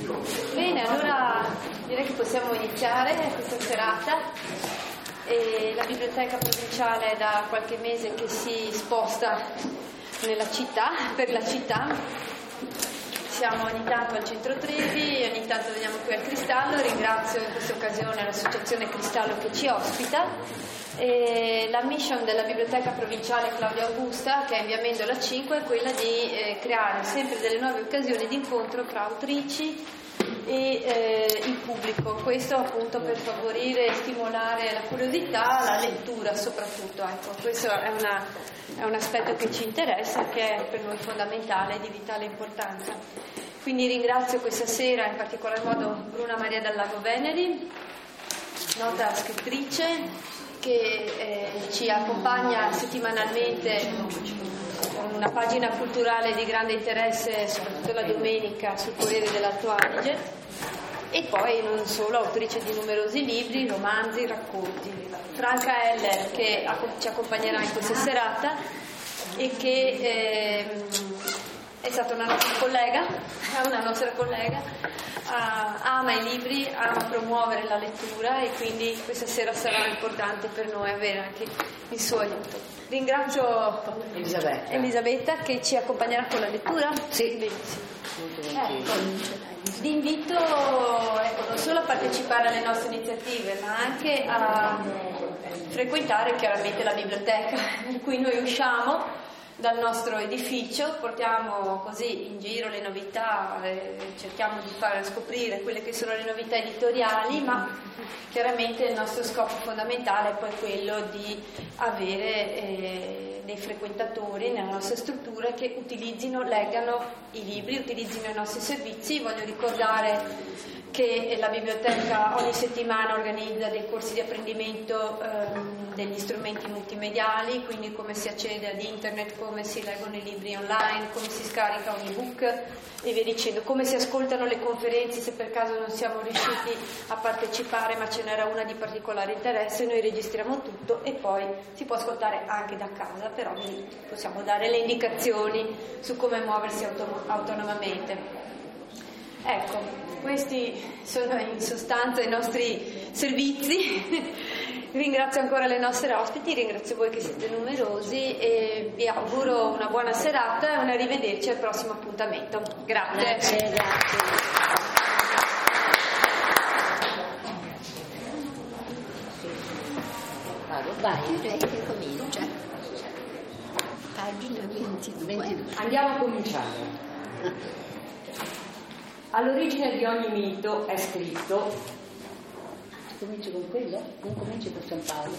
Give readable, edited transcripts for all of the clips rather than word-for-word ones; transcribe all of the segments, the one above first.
Bene, allora direi che possiamo iniziare questa serata. La biblioteca provinciale è da qualche mese che si sposta nella città, per la città. Siamo ogni tanto al centro Trevi, ogni tanto veniamo qui al Cristallo. Ringrazio in questa occasione l'associazione Cristallo che ci ospita. La mission della biblioteca provinciale Claudia Augusta, che è in via Mendola 5, è quella di creare sempre delle nuove occasioni di incontro tra autrici e il pubblico. Questo appunto per favorire e stimolare la curiosità, la lettura soprattutto. Ecco, questo è un aspetto che ci interessa, che è per noi fondamentale e di vitale importanza. Quindi ringrazio questa sera in particolar modo Bruna Maria Dal Lago Veneri, nota scrittrice, che ci accompagna settimanalmente con una pagina culturale di grande interesse, soprattutto la domenica, sul Corriere dell'Alto Adige, e poi non solo, autrice di numerosi libri, romanzi, racconti. Franca Heller, che ci accompagnerà in questa serata e che è stata una nostra collega, ama i libri, ama promuovere la lettura, e quindi questa sera sarà importante per noi avere anche il suo aiuto. Ringrazio Elisabetta che ci accompagnerà con la lettura. Sì. Vi invito non solo a partecipare alle nostre iniziative, ma anche a frequentare chiaramente la biblioteca, per cui noi usciamo dal nostro edificio, portiamo così in giro le novità, cerchiamo di far scoprire quelle che sono le novità editoriali, ma chiaramente il nostro scopo fondamentale è poi quello di avere dei frequentatori nella nostra struttura che utilizzino, leggano i libri, utilizzino i nostri servizi. Voglio ricordare che la biblioteca ogni settimana organizza dei corsi di apprendimento degli strumenti multimediali, quindi come si accede ad internet, come si leggono i libri online, come si scarica un ebook e via dicendo, come si ascoltano le conferenze se per caso non siamo riusciti a partecipare ma ce n'era una di particolare interesse. Noi registriamo tutto e poi si può ascoltare anche da casa, però vi possiamo dare le indicazioni su come muoversi autonomamente. Ecco, questi sono in sostanza i nostri servizi. Ringrazio ancora le nostre ospiti, ringrazio voi che siete numerosi e vi auguro una buona serata e un arrivederci al prossimo appuntamento. Grazie. Vai, direi che comincia. Pagina 22. Andiamo a cominciare. All'origine di ogni mito è scritto. Cominci con quello? Non cominci con San Paolo.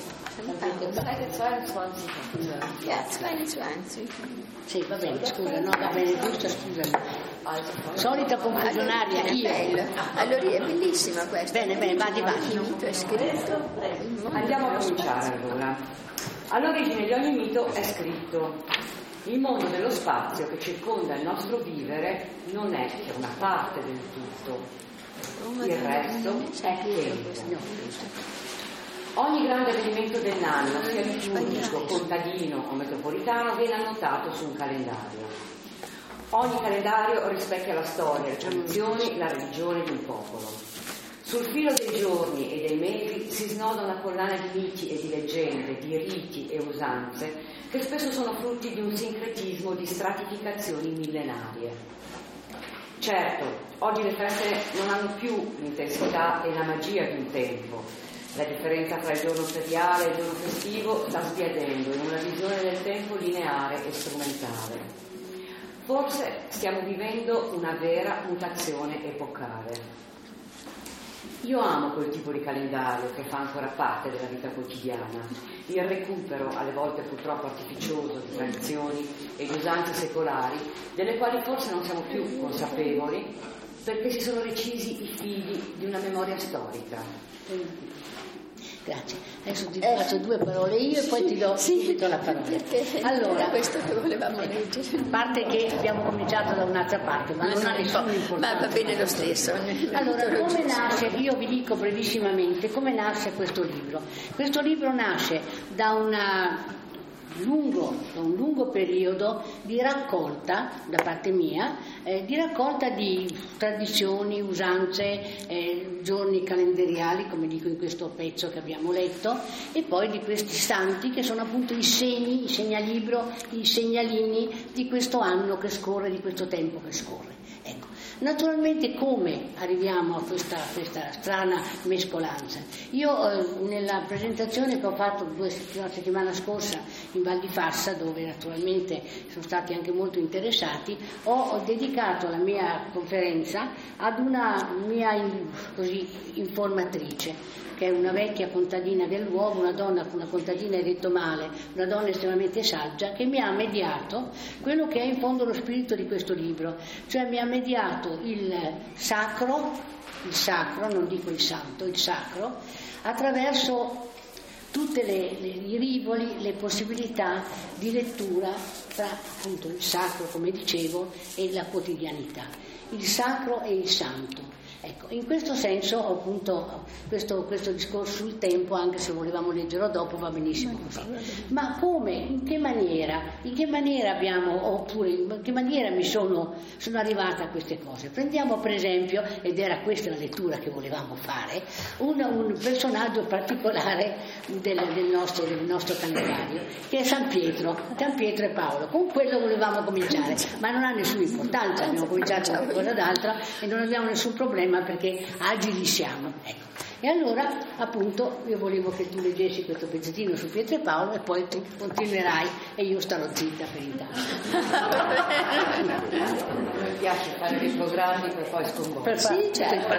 Sì, va bene, scusa, no, va bene, giusto, scusami. Solita confusionaria, io. Allora è bellissima questa. Bene, vadi. Il mito è scritto. Andiamo a cominciare allora. All'origine di ogni mito è scritto. Il mondo dello spazio che circonda il nostro vivere non è che una parte del tutto. Il resto è tempo. Ogni grande avvenimento dell'anno, sia liturgico, contadino o metropolitano, viene annotato su un calendario. Ogni calendario rispecchia la storia, le tradizioni, la religione di un popolo. Sul filo dei giorni e dei mesi si snoda una collana di miti e di leggende, di riti e usanze che spesso sono frutti di un sincretismo di stratificazioni millenarie. Certo, oggi le feste non hanno più l'intensità e la magia di un tempo. La differenza tra il giorno feriale e il giorno festivo sta sbiadendo in una visione del tempo lineare e strumentale. Forse stiamo vivendo una vera mutazione epocale. Io amo quel tipo di calendario che fa ancora parte della vita quotidiana, il recupero, alle volte purtroppo artificioso, di tradizioni e di usanze secolari, delle quali forse non siamo più consapevoli perché si sono recisi i fili di una memoria storica. Grazie. Adesso ti faccio due parole io e poi ti do subito la parola. Allora, questo che volevamo leggere. A parte che abbiamo cominciato da un'altra parte, ma non ha nessuna importanza. Ma va bene lo stesso. Allora, come nasce? Io vi dico brevissimamente come nasce questo libro. Questo libro nasce da un lungo periodo di raccolta da parte mia di raccolta di tradizioni, usanze, giorni calendariali, come dico in questo pezzo che abbiamo letto, e poi di questi santi che sono appunto i segni, i segnalibro, i segnalini di questo anno che scorre, di questo tempo che scorre. Ecco. Naturalmente come arriviamo a questa strana mescolanza? Io nella presentazione che ho fatto la settimana scorsa in Val di Fassa, dove naturalmente sono stati anche molto interessati, ho dedicato la mia conferenza ad una mia informatrice, che è una vecchia contadina del luogo, una donna, una contadina detto male, una donna estremamente saggia, che mi ha mediato quello che è in fondo lo spirito di questo libro, cioè mi ha mediato il sacro, non dico il santo, il sacro, attraverso tutte i rivoli, le possibilità di lettura tra appunto il sacro, come dicevo, e la quotidianità, il sacro e il santo. Ecco, in questo senso ho appunto questo discorso sul tempo, anche se volevamo leggerlo dopo va benissimo così. Ma come, in che maniera abbiamo, oppure in che maniera mi sono arrivata a queste cose? Prendiamo per esempio, ed era questa la lettura che volevamo fare, un personaggio particolare del nostro calendario, che è San Pietro e Paolo. Con quello volevamo cominciare, ma non ha nessuna importanza, abbiamo cominciato con qualcosa d'altro e non abbiamo nessun problema perché agili siamo. Ecco. E allora appunto io volevo che tu leggessi questo pezzettino su Pietro e Paolo e poi tu continuerai e io starò zitta per intanto. Mi piace fare dei programmi per poi sconvolgere. Sì, certo.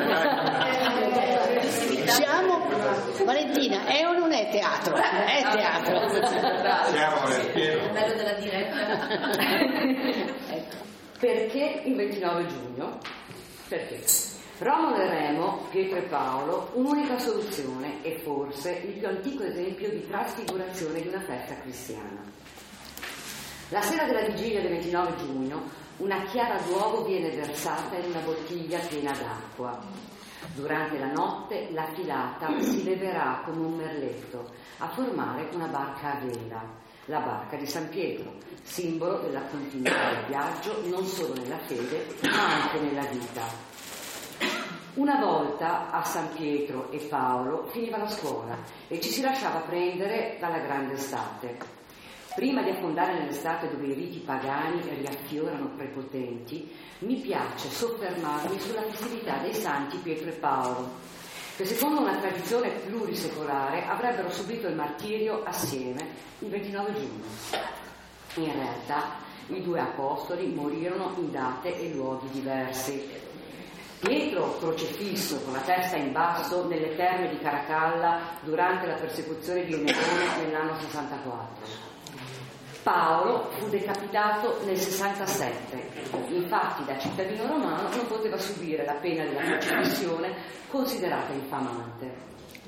Siamo, Valentina, è o non è teatro? È teatro. Siamo nel pieno. Bello della diretta. Ecco. Perché il 29 giugno? Perché? Romolo e Remo, Pietro e Paolo, un'unica soluzione e forse il più antico esempio di trasfigurazione di una festa cristiana. La sera della vigilia del 29 giugno una chiara d'uovo viene versata in una bottiglia piena d'acqua. Durante la notte la filata si leverà come un merletto a formare una barca a vela, la barca di San Pietro, simbolo della continuità del viaggio non solo nella fede ma anche nella vita. Una volta a San Pietro e Paolo finiva la scuola e ci si lasciava prendere dalla grande estate. Prima di affondare nell'estate dove i riti pagani riaffiorano prepotenti, mi piace soffermarmi sulla festività dei santi Pietro e Paolo, che secondo una tradizione plurisecolare avrebbero subito il martirio assieme il 29 giugno. In realtà i due apostoli morirono in date e luoghi diversi. Pietro crocefisso con la testa in basso nelle terme di Caracalla durante la persecuzione di Nerone nell'anno 64. Paolo fu decapitato nel 67, infatti da cittadino romano non poteva subire la pena della crocifissione considerata infamante.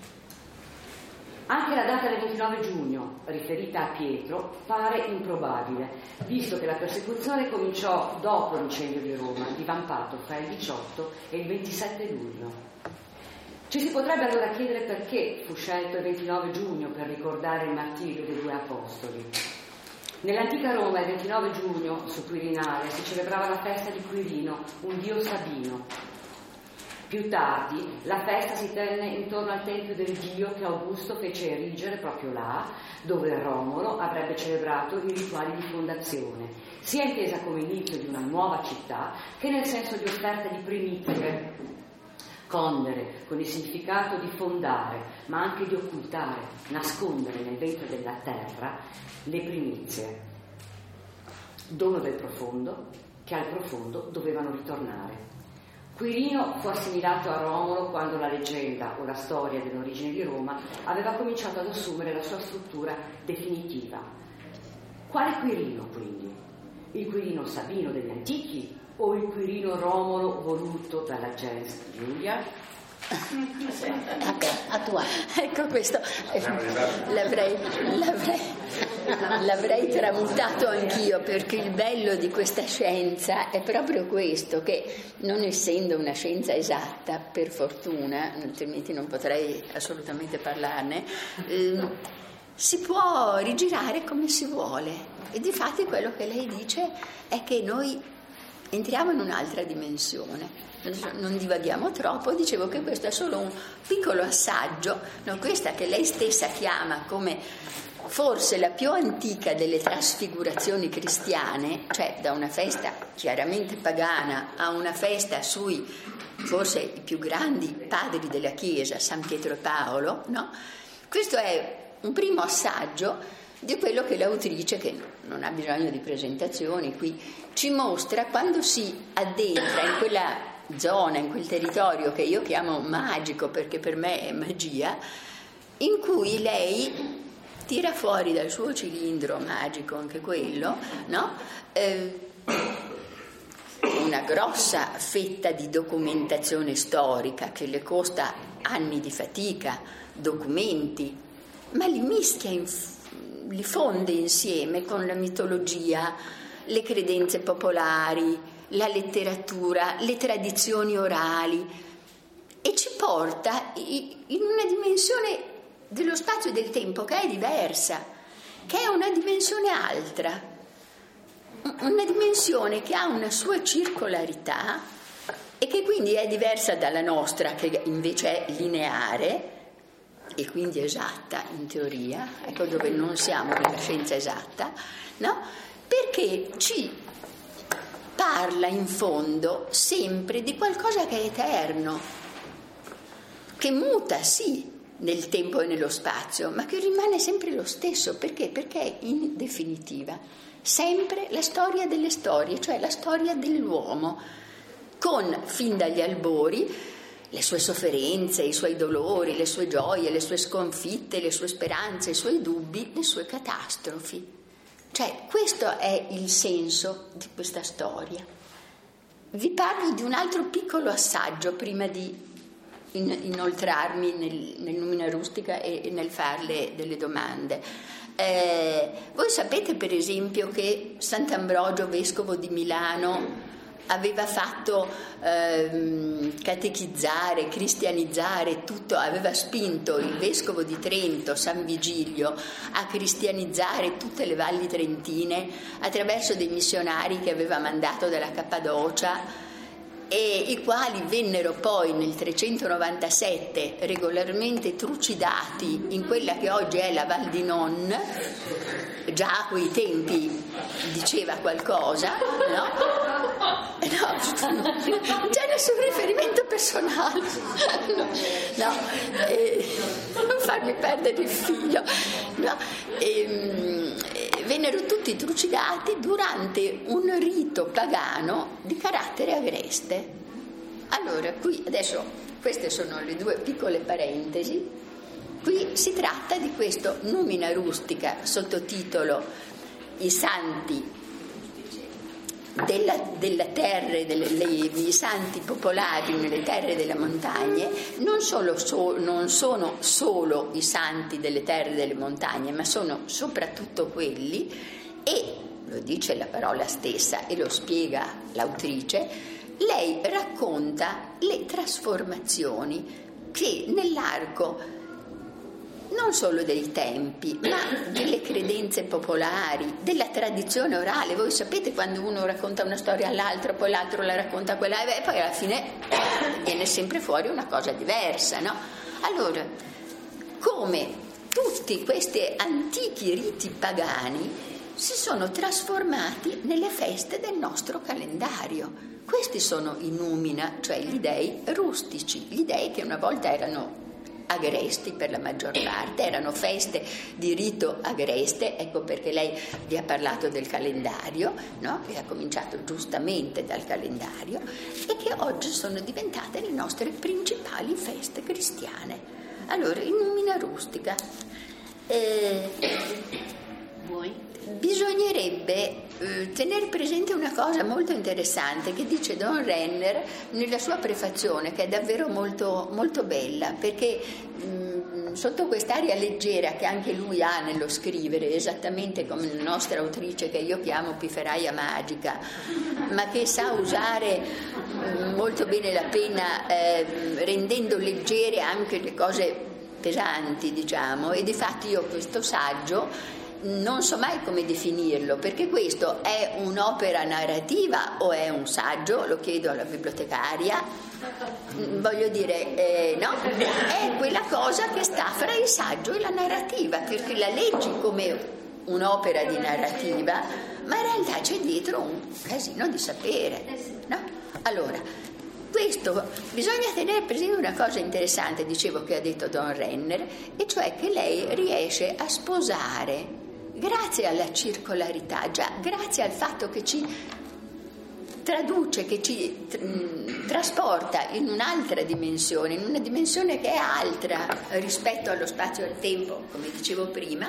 Anche la data del 29 giugno, riferita a Pietro, pare improbabile, visto che la persecuzione cominciò dopo l'incendio di Roma, divampato fra il 18 e il 27 luglio. Ci si potrebbe allora chiedere perché fu scelto il 29 giugno per ricordare il martirio dei due apostoli. Nell'antica Roma il 29 giugno, su Quirinale, si celebrava la festa di Quirino, un dio sabino. Più tardi la festa si tenne intorno al tempio del dio che Augusto fece erigere proprio là, dove Romolo avrebbe celebrato i rituali di fondazione, sia intesa come inizio di una nuova città che nel senso di offerta di primizie. Condere, con il significato di fondare, ma anche di occultare, nascondere nel ventre della terra le primizie, dono del profondo, che al profondo dovevano ritornare. Quirino fu assimilato a Romolo quando la leggenda o la storia dell'origine di Roma aveva cominciato ad assumere la sua struttura definitiva. Quale Quirino, quindi? Il Quirino Sabino degli antichi o il Quirino Romolo voluto dalla gens Giulia? Ecco, questo l'avrei tramutato anch'io, perché il bello di questa scienza è proprio questo, che non essendo una scienza esatta, per fortuna, altrimenti non potrei assolutamente parlarne, si può rigirare come si vuole. E difatti quello che lei dice è che noi entriamo in un'altra dimensione. Non divaghiamo troppo, dicevo che questo è solo un piccolo assaggio, no? Questa che lei stessa chiama come forse la più antica delle trasfigurazioni cristiane, cioè da una festa chiaramente pagana a una festa sui forse i più grandi padri della Chiesa, San Pietro e Paolo, no? Questo è un primo assaggio di quello che l'autrice, che non ha bisogno di presentazioni qui, ci mostra quando si addentra in quella zona, in quel territorio che io chiamo magico perché per me è magia, in cui lei tira fuori dal suo cilindro magico, anche quello, no? Una grossa fetta di documentazione storica che le costa anni di fatica, documenti, ma li mischia, li fonde insieme con la mitologia, le credenze popolari, la letteratura, le tradizioni orali, e ci porta in una dimensione dello spazio e del tempo che è diversa, che è una dimensione altra, una dimensione che ha una sua circolarità e che quindi è diversa dalla nostra, che invece è lineare e quindi esatta in teoria, ecco dove non siamo nella scienza esatta, no? Perché ci parla in fondo sempre di qualcosa che è eterno, che muta sì nel tempo e nello spazio, ma che rimane sempre lo stesso. Perché? Perché è in definitiva sempre la storia delle storie, cioè la storia dell'uomo, con fin dagli albori le sue sofferenze, i suoi dolori, le sue gioie, le sue sconfitte, le sue speranze, i suoi dubbi, le sue catastrofi. Cioè, questo è il senso di questa storia. Vi parlo di un altro piccolo assaggio prima di inoltrarmi nel Numina Rustica e nel farle delle domande. Voi sapete per esempio che Sant'Ambrogio, vescovo di Milano, aveva fatto catechizzare, cristianizzare tutto, aveva spinto il vescovo di Trento, San Vigilio, a cristianizzare tutte le valli trentine attraverso dei missionari che aveva mandato dalla Cappadocia, e i quali vennero poi nel 397 regolarmente trucidati in quella che oggi è la Val di Non. Già a quei tempi diceva qualcosa, no? Non c'è nessun riferimento personale, no? Non farmi perdere il filo, no? Vennero tutti trucidati durante un rito pagano di carattere agreste. Allora, qui adesso queste sono le due piccole parentesi. Qui si tratta di questo Numina Rustica, sottotitolo I santi della terra, i santi popolari nelle terre delle montagne. Non sono solo i santi delle terre delle montagne, ma sono soprattutto quelli, e lo dice la parola stessa e lo spiega l'autrice. Lei racconta le trasformazioni che nell'arco non solo dei tempi, ma delle credenze popolari, della tradizione orale. Voi sapete, quando uno racconta una storia all'altro, poi l'altro la racconta quella, e poi alla fine viene sempre fuori una cosa diversa, no? Allora, come tutti questi antichi riti pagani si sono trasformati nelle feste del nostro calendario. Questi sono i Numina, cioè gli dei rustici, gli dei che una volta erano agresti per la maggior parte, erano feste di rito agreste. Ecco perché lei vi ha parlato del calendario, no? E ha cominciato giustamente dal calendario, e che oggi sono diventate le nostre principali feste cristiane. Allora, in Numina Rustica bisognerebbe tenere presente una cosa molto interessante che dice Don Renner nella sua prefazione, che è davvero molto, molto bella, perché sotto quest'aria leggera che anche lui ha nello scrivere, esattamente come la nostra autrice, che io chiamo pifferaia magica, ma che sa usare molto bene la penna, rendendo leggere anche le cose pesanti, diciamo. E difatti io questo saggio non so mai come definirlo, perché questo è un'opera narrativa o è un saggio, lo chiedo alla bibliotecaria, voglio dire, no, è quella cosa che sta fra il saggio e la narrativa, perché la leggi come un'opera di narrativa, ma in realtà c'è dietro un casino di sapere, no? Allora, questo bisogna tenere presente una cosa interessante, dicevo, che ha detto Don Renner, e cioè che lei riesce a sposare, grazie alla circolarità, già grazie al fatto che ci traduce, che ci trasporta in un'altra dimensione, in una dimensione che è altra rispetto allo spazio e al tempo, come dicevo prima,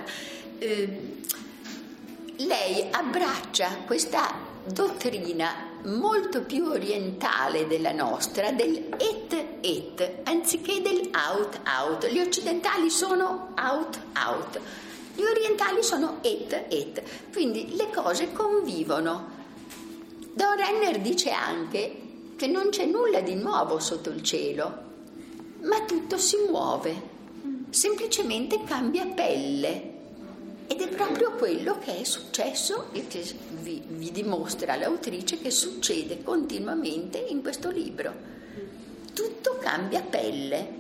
lei abbraccia questa dottrina molto più orientale della nostra, del et, anziché del out. Gli occidentali sono out, gli orientali sono et. Quindi le cose convivono. Don Renner dice anche che non c'è nulla di nuovo sotto il cielo, ma tutto si muove, semplicemente cambia pelle. Ed è proprio quello che è successo e che vi dimostra l'autrice che succede continuamente in questo libro. Tutto cambia pelle.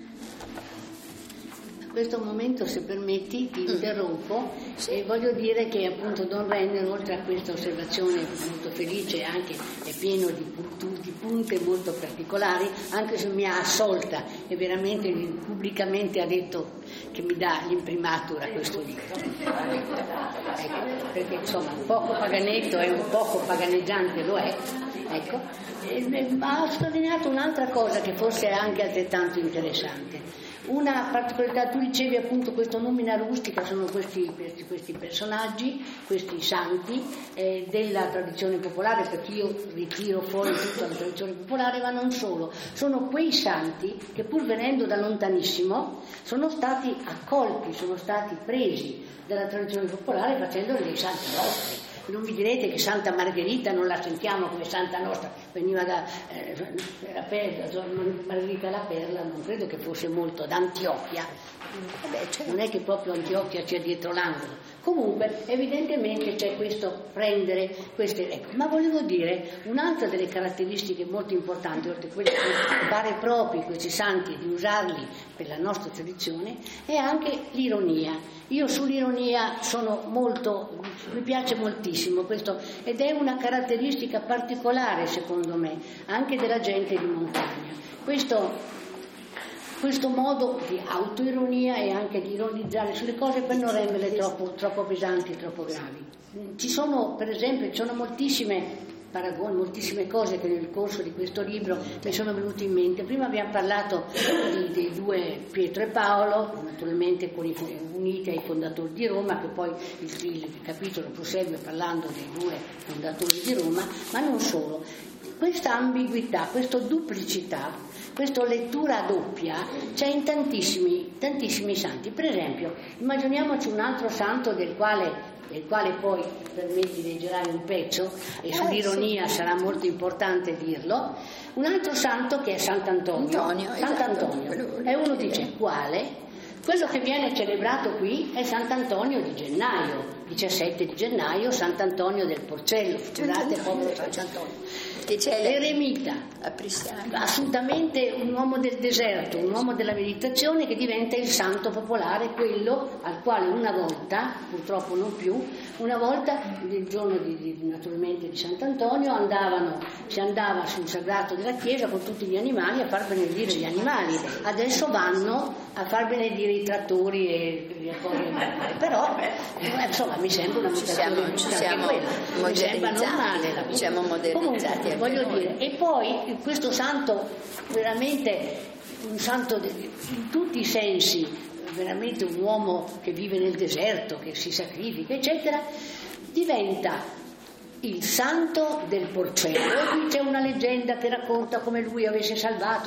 A questo momento, se permetti, ti interrompo e voglio dire che appunto Don Renner, oltre a questa osservazione molto felice, anche è pieno di punte molto particolari, anche se mi ha assolta e veramente pubblicamente ha detto che mi dà l'imprimatura a questo libro. Ecco, perché insomma un poco paganetto e un poco paganeggiante lo è, ecco. Ma ha sottolineato un'altra cosa che forse è anche altrettanto interessante. Una particolarità, tu dicevi appunto questo numina rustica, sono questi personaggi, questi santi della tradizione popolare, perché io ritiro fuori tutta la tradizione popolare, ma non solo, sono quei santi che pur venendo da lontanissimo sono stati accolti, sono stati presi dalla tradizione popolare facendoli dei santi nostri. Non mi direte che Santa Margherita non la sentiamo come santa nostra, veniva da Margherita la Perla, non credo che fosse molto d'Antiochia. Vabbè, non è che proprio Antiochia sia dietro l'angolo. Comunque evidentemente c'è questo prendere queste, ecco. Ma volevo dire un'altra delle caratteristiche molto importanti, oltre a quelle che pare proprio questi santi di usarli per la nostra tradizione, è anche l'ironia. Io sull'ironia mi piace moltissimo questo, ed è una caratteristica particolare secondo me anche della gente di montagna. Questo modo di autoironia e anche di ironizzare sulle cose per non renderle troppo pesanti, troppo gravi. Ci sono moltissime paragoni, moltissime cose che nel corso di questo libro mi sono venute in mente. Prima abbiamo parlato dei due, Pietro e Paolo, naturalmente uniti ai fondatori di Roma, che poi il capitolo prosegue parlando dei due fondatori di Roma, ma non solo. Questa ambiguità, questa duplicità, questa lettura doppia c'è in tantissimi santi. Per esempio, immaginiamoci un altro santo del quale poi per me ti leggerai un pezzo e sull'ironia sarà molto importante dirlo. Un altro santo che è Sant'Antonio. Sant'Antonio. E uno dice quale? Quello che viene celebrato qui è Sant'Antonio di gennaio, 17 di gennaio, Sant'Antonio del Porcello, scusate, povero Sant'Antonio. Che c'è l'eremita, assolutamente un uomo del deserto, un uomo della meditazione che diventa il santo popolare, quello al quale una volta, purtroppo non più, una volta nel giorno naturalmente di Sant'Antonio si andava sul sagrato della chiesa con tutti gli animali a far benedire gli animali. Adesso vanno a far benedire i trattori e le cose, però insomma mi sembra una mutazione, ci siamo mi sembra normale, siamo modernizzati. Voglio dire, e poi questo santo veramente un santo in tutti i sensi, veramente un uomo che vive nel deserto, che si sacrifica eccetera, diventa il santo del Porcello. E qui c'è una leggenda che racconta come lui avesse salvato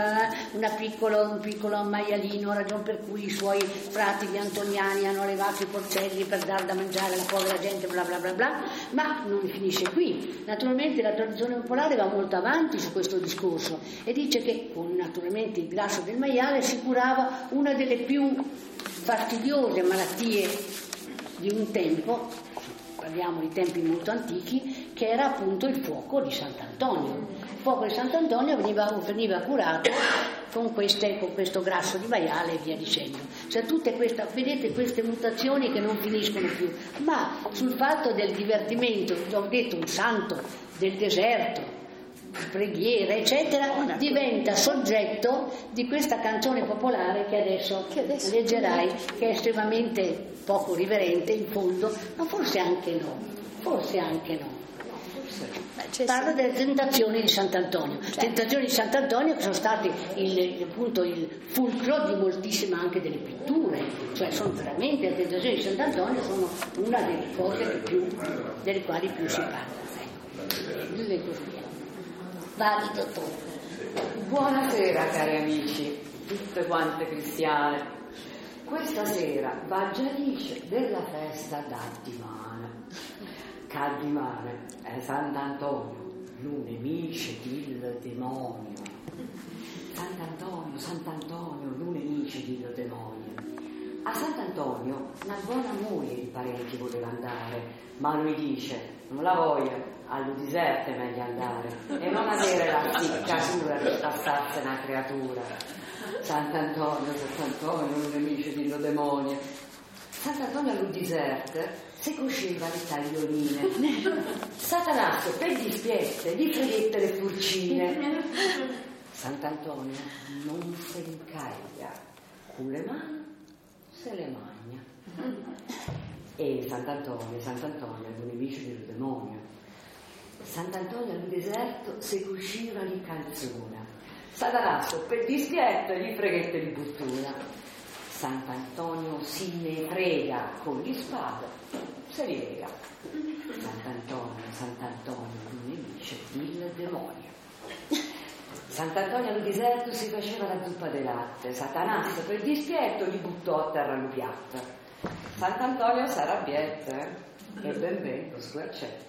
un piccolo maialino, ragion per cui i suoi frati gli antoniani hanno allevato i porcelli per dar da mangiare alla povera gente, bla bla bla bla. Ma non finisce qui. Naturalmente la tradizione popolare va molto avanti su questo discorso e dice che con naturalmente il grasso del maiale si curava una delle più fastidiose malattie di un tempo, parliamo di tempi molto antichi, che era appunto il fuoco di Sant'Antonio. Il fuoco di Sant'Antonio veniva curato con questo grasso di maiale e via dicendo. Cioè vedete queste mutazioni che non finiscono più, ma sul fatto del divertimento, ho detto un santo del deserto, preghiera eccetera, diventa soggetto di questa canzone popolare che adesso leggerai, che è estremamente poco riverente in fondo, ma forse anche no. Parla delle tentazioni di Sant'Antonio, tentazioni di Sant'Antonio che sono state il fulcro di moltissime anche delle pitture, cioè sono veramente le tentazioni di Sant'Antonio, sono una delle cose delle quali più si parla. Vai, dottore. Buonasera cari amici, tutte quante cristiane. Questa sera Vangelice della festa d'Addimane. C'Addimane è Sant'Antonio, l'unemice del demonio. Sant'Antonio, l'unemice del demonio. A Sant'Antonio una buona moglie di parenti voleva andare, ma lui dice: non la voglio, all'Udiserte è meglio andare e non avere la ficcatura di passarsi una creatura. Sant'Antonio, l'unemice del demonio. Sant'Antonio all'Udiserte si cosceva le taglioline. Satanasso per gli spiette, gli freghette le furcine. Sant'Antonio non se incaglia, con le mani se le magna. E Sant'Antonio è l'unemice del demonio. Sant'Antonio al deserto si cusciva di calzona. Satanasso per gli spiette, gli freghette di buttura. Sant'Antonio si ne frega con gli spade, se li lega. Sant'Antonio, l'unemice del demonio. Sant'Antonio al deserto si faceva la zuppa di latte. Satanasso per dispietto gli buttò a terra il piatto. Sant'Antonio s'arrabbietta e ben ben lo squarcetta.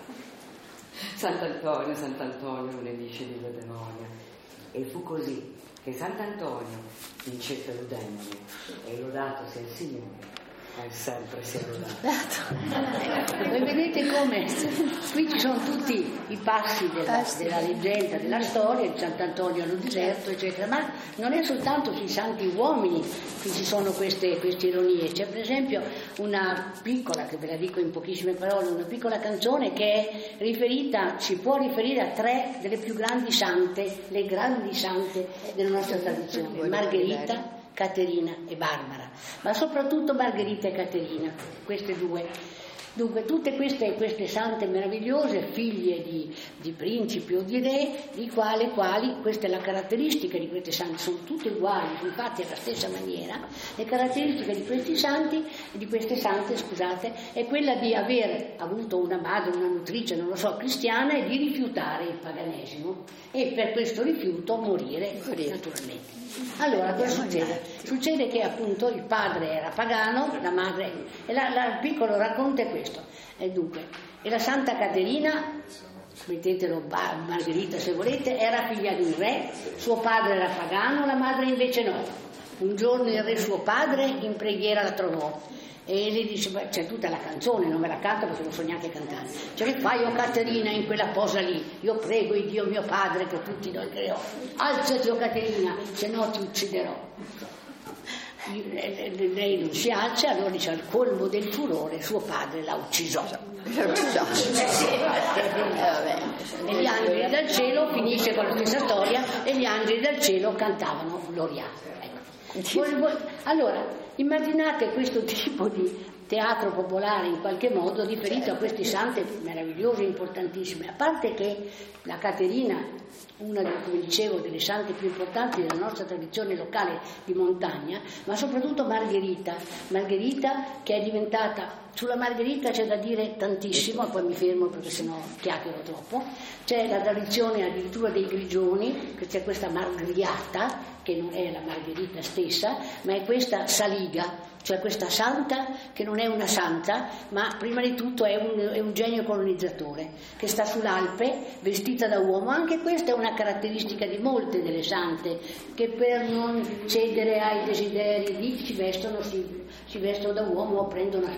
Sant'Antonio, l'unemice del demonio. E fu così che Sant'Antonio vincette lo demone e lodato sia il Signore. Sempre sia lodato. Voi vedete come qui ci sono tutti i passi della leggenda, della storia di Sant'Antonio allo deserto eccetera, ma non è soltanto sui santi uomini che ci sono queste ironie. C'è per esempio una piccola, che ve la dico in pochissime parole, una piccola canzone che è riferita, si può riferire a tre delle più grandi sante, le grandi sante della nostra tradizione: Margherita, Caterina e Barbara, ma soprattutto Margherita e Caterina, queste due. Dunque tutte queste sante meravigliose, figlie di principi o di re, di quali questa è la caratteristica di queste sante, sono tutte uguali, sono fatte alla stessa maniera. Le caratteristiche di questi santi, di queste sante, scusate, è quella di aver avuto una madre, una nutrice, non lo so, cristiana, e di rifiutare il paganesimo e per questo rifiuto morire naturalmente. Allora cosa succede? Succede che appunto il padre era pagano, la madre, e il piccolo racconto è questo. E dunque, e la Santa Caterina, mettetelo Margherita se volete, era figlia di un re, suo padre era pagano, la madre invece no. Un giorno il re suo padre in preghiera la trovò e le dice, c'è tutta la canzone, non me la canto perché non so neanche cantare, ce ne fai o Caterina in quella posa lì, io prego il Dio mio padre che tutti noi creò, alzati o Caterina, se no ti ucciderò. Lei non si alza, allora dice, al colmo del furore suo padre l'ha ucciso. E gli angeli dal cielo, finisce con la stessa storia, e gli angeli dal cielo cantavano Gloria. Allora immaginate questo tipo di teatro popolare in qualche modo riferito a queste sante meravigliose e importantissime, a parte che la Caterina, una come dicevo delle sante più importanti della nostra tradizione locale di montagna, ma soprattutto Margherita che è diventata, sulla Margherita c'è da dire tantissimo, poi mi fermo perché sennò chiacchiero troppo. C'è la tradizione addirittura dei Grigioni, che c'è questa Margriata che non è la Margherita stessa, ma è questa Saliga, cioè questa santa che non è una santa, ma prima di tutto è un genio colonizzatore che sta sull'Alpe vestita da uomo. Anche questa è una caratteristica di molte delle sante, che per non cedere ai desideri si vestono da uomo o prendono aspetto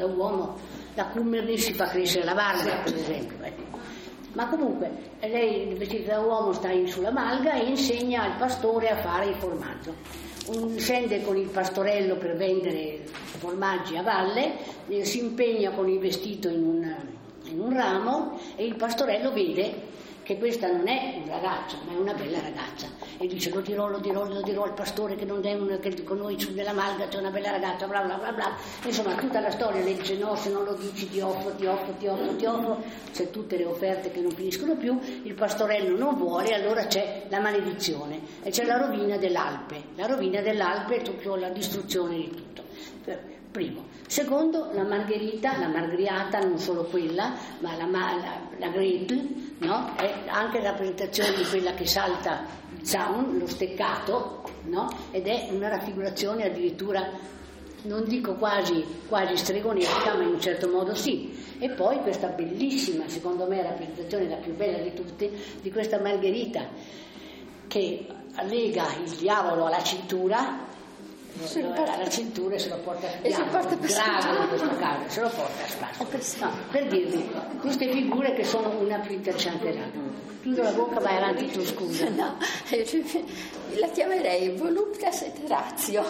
da uomo, da Kummernis si fa crescere la malga, per esempio. Ma comunque lei vestita da uomo sta in sulla malga e insegna al pastore a fare il formaggio. Scende con il pastorello per vendere formaggi a valle, si impegna con il vestito in un ramo e il pastorello vede che questa non è un ragazzo, ma è una bella ragazza, e dice lo dirò al pastore che non è che con noi su della malga c'è una bella ragazza, bla bla bla bla. Insomma, tutta la storia. Lei dice no, se non lo dici ti offro, c'è tutte le offerte che non finiscono più. Il pastorello non vuole, allora c'è la maledizione e c'è la rovina dell'Alpe. La rovina dell'Alpe è proprio la distruzione di tutto. Primo. Secondo, la margherita, la margriata, non solo quella, ma la Gretel, no? È anche la rappresentazione di quella che salta il zaun, lo steccato, no? Ed è una raffigurazione addirittura, non dico quasi stregonesca, ma in un certo modo sì. E poi questa bellissima, secondo me, rappresentazione, la più bella di tutte, di questa margherita che lega il diavolo alla cintura, alla cintura, e se lo porta a spazio, grave in questo caso, se lo porta a spazio. No, per dirvi, queste figure che sono una più interessante l'altra. Chiudo la bocca, vai avanti tu, scusa. No, la chiamerei voluptas et ratio.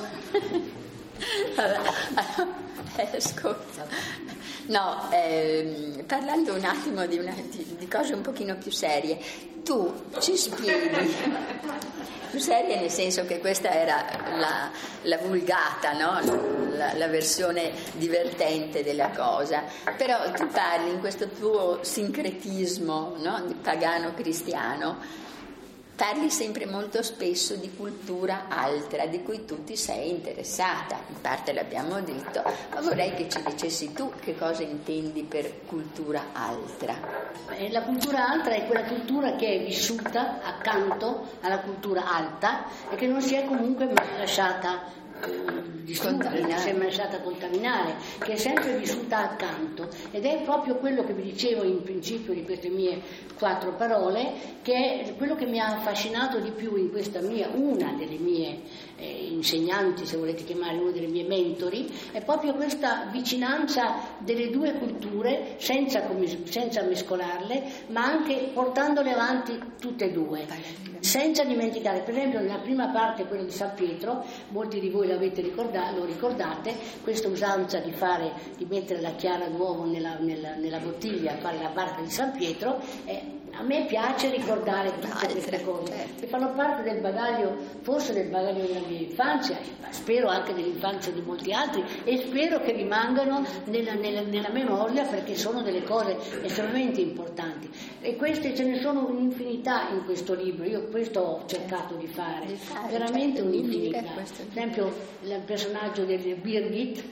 Ascolta. No, parlando un attimo di cose un pochino più serie, tu ci spieghi, più serie nel senso che questa era la vulgata, no? La versione divertente della cosa, però tu parli in questo tuo sincretismo, no? Di pagano cristiano, parli sempre molto spesso di cultura altra di cui tu ti sei interessata, in parte l'abbiamo detto, ma vorrei che ci dicessi tu che cosa intendi per cultura altra. La cultura altra è quella cultura che è vissuta accanto alla cultura alta e che non si è comunque mai lasciata distruggere, si è lasciata contaminare, che è sempre vissuta accanto, ed è proprio quello che vi dicevo in principio di queste mie 4 parole, che è quello che mi ha affascinato di più in questa una delle mie insegnanti, se volete chiamare, una delle mie mentori, è proprio questa vicinanza delle due culture senza mescolarle, ma anche portandole avanti tutte e due, senza dimenticare. Per esempio nella prima parte, quella di San Pietro, molti di voi lo ricordate, questa usanza di mettere la chiara d'uovo nella bottiglia, fare la barca di San Pietro, a me piace ricordare tutte queste cose che fanno parte del bagaglio, forse del bagaglio della mia infanzia, spero anche dell'infanzia di molti altri, e spero che rimangano nella memoria, perché sono delle cose estremamente importanti, e queste ce ne sono un'infinità in questo libro. Io questo ho cercato di fare, veramente un'infinità. Per esempio il personaggio del Birgit,